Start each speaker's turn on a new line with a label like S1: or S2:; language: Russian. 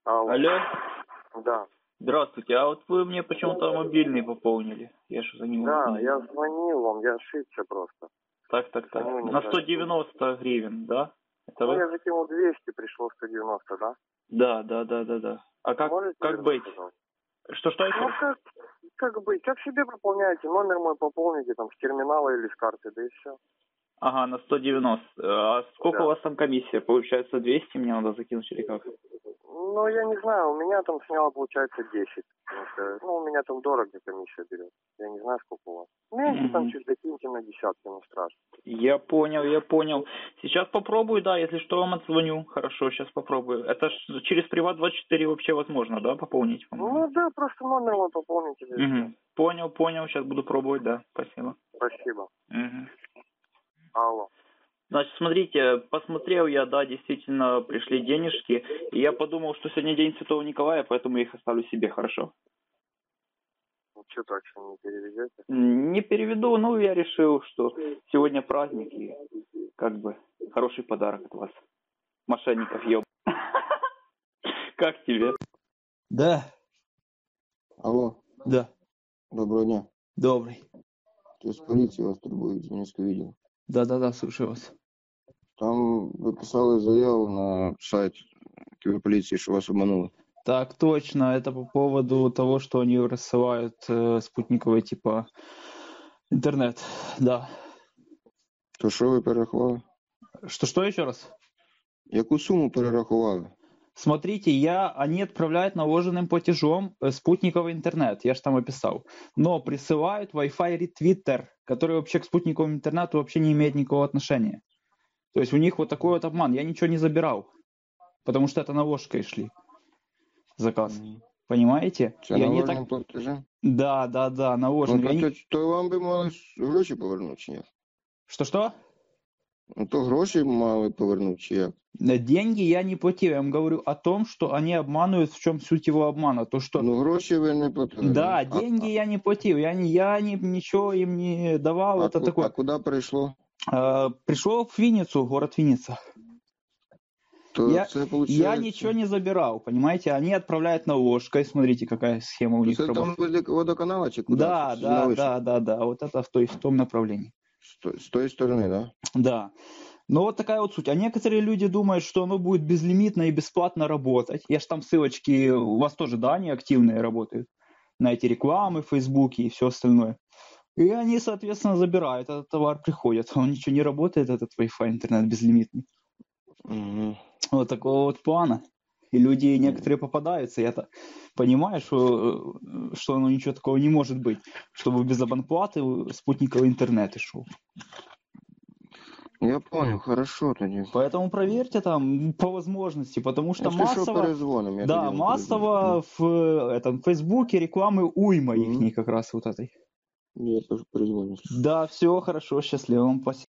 S1: Алло.
S2: Алло,
S1: Да.
S2: здравствуйте. А вот вы мне почему-то мобильный пополнили. Я же за него...
S1: Да, я звонил вам, я ошибся просто.
S2: Так.
S1: Звоню
S2: На
S1: неправильно.
S2: 190 гривен, да? Это
S1: Ну,
S2: вы?
S1: я закинул 200, пришло 190, да?
S2: Да. А
S1: Можете
S2: как
S1: вернуть,
S2: быть?
S1: пожалуйста?
S2: Что еще
S1: Ну,
S2: раз?
S1: как быть? Как себе пополняете? Номер мой пополните там с терминала или с карты, да и все.
S2: Ага, на 190. А сколько у
S1: Да.
S2: вас там комиссия? Получается 200 мне надо закинуть или как?
S1: Ну, я не знаю, у меня там сняло, получается, 10. Потому что, у меня там дорого комиссия берет. Я не знаю, сколько у вас. Меньше там чуть закиньте на десятки, не страшно.
S2: Я понял. Сейчас попробую, да, если что, вам отзвоню. Хорошо, сейчас попробую. Это ж через Приват24 вообще возможно, да, пополнить?
S1: Ну, да, просто номер мой пополните. Да и всё.
S2: Понял. Сейчас буду пробовать, да. Спасибо.
S1: Спасибо.
S2: Мгм.
S1: Алло.
S2: Значит, смотрите, посмотрел я, да, действительно пришли денежки, и я подумал, что сегодня день Святого Николая, поэтому я их оставлю себе, хорошо?
S1: Ну, что так что не переведете?
S2: Не переведу, но я решил, что сегодня праздник, и как бы хороший подарок от вас. Мошенников, ёб. Как тебе?
S3: Да,
S4: Алло,
S3: да,
S4: доброго дня.
S3: добрый.
S4: То есть полиция вас турбует, из Минска видео.
S3: Да, слушаю вас.
S4: Там ви писали заяву на сайт киберполиции, что вас обманули.
S3: Так точно, это по поводу того, что они рассылают спутниковый типа интернет, да.
S4: То що ви перерахували?
S3: Что еще раз?
S4: Яку суму перерахували?
S3: Смотрите, они отправляют наложенным платежом спутниковый интернет, я же там описал. Но присылают Wi-Fi ретвиттер, который вообще к спутниковому интернету вообще не имеет никакого отношения. То есть у них вот такой вот обман. Я ничего не забирал, потому что это наложкой шли. Заказ. Понимаете?
S4: Це наложеним платежем?
S3: Да, наложенным.
S4: Ну, то вам би мали гроші повернути, чи як?
S3: Что?
S4: Ну, то гроші мали повернути, чи як?
S3: Деньги я не платил. Я вам говорю о том, что они обманывают, в чем суть его обмана. То, что...
S4: Ну, гроші ви не платили.
S3: Да, деньги я не платил. Я ничего им не давал. Это такое.
S4: А куди прийшло?
S3: Пришел в Винницу, город Винница. Я ничего не забирал, понимаете? Они отправляют наложкой. Смотрите, какая схема у них
S4: Это
S3: работает.
S4: там возле водоканала, чи куди?
S3: Да. Вот это в том направлении.
S4: С той стороны, да?
S3: Да. Но вот такая вот суть. А некоторые люди думают, что оно будет безлимитно и бесплатно работать. Я ж там ссылочки, у вас тоже, да, они активные работают на эти рекламы в Фейсбуке и все остальное. И они, соответственно, забирают, этот товар приходит. Он ничего не работает, этот Wi-Fi интернет безлимитный.
S4: Угу.
S3: Вот такого вот плана. И люди некоторые попадаются. Я-то понимаю, что ничего такого не может быть, чтобы без абонплаты спутниковый интернет и шел.
S4: Я понял, хорошо тогда.
S3: Поэтому проверьте там по возможности, потому что массово в Фейсбуке рекламы уйма их как раз вот этой.
S4: Я тоже перезвоню.
S3: Да, все хорошо, счастливо вам, спасибо.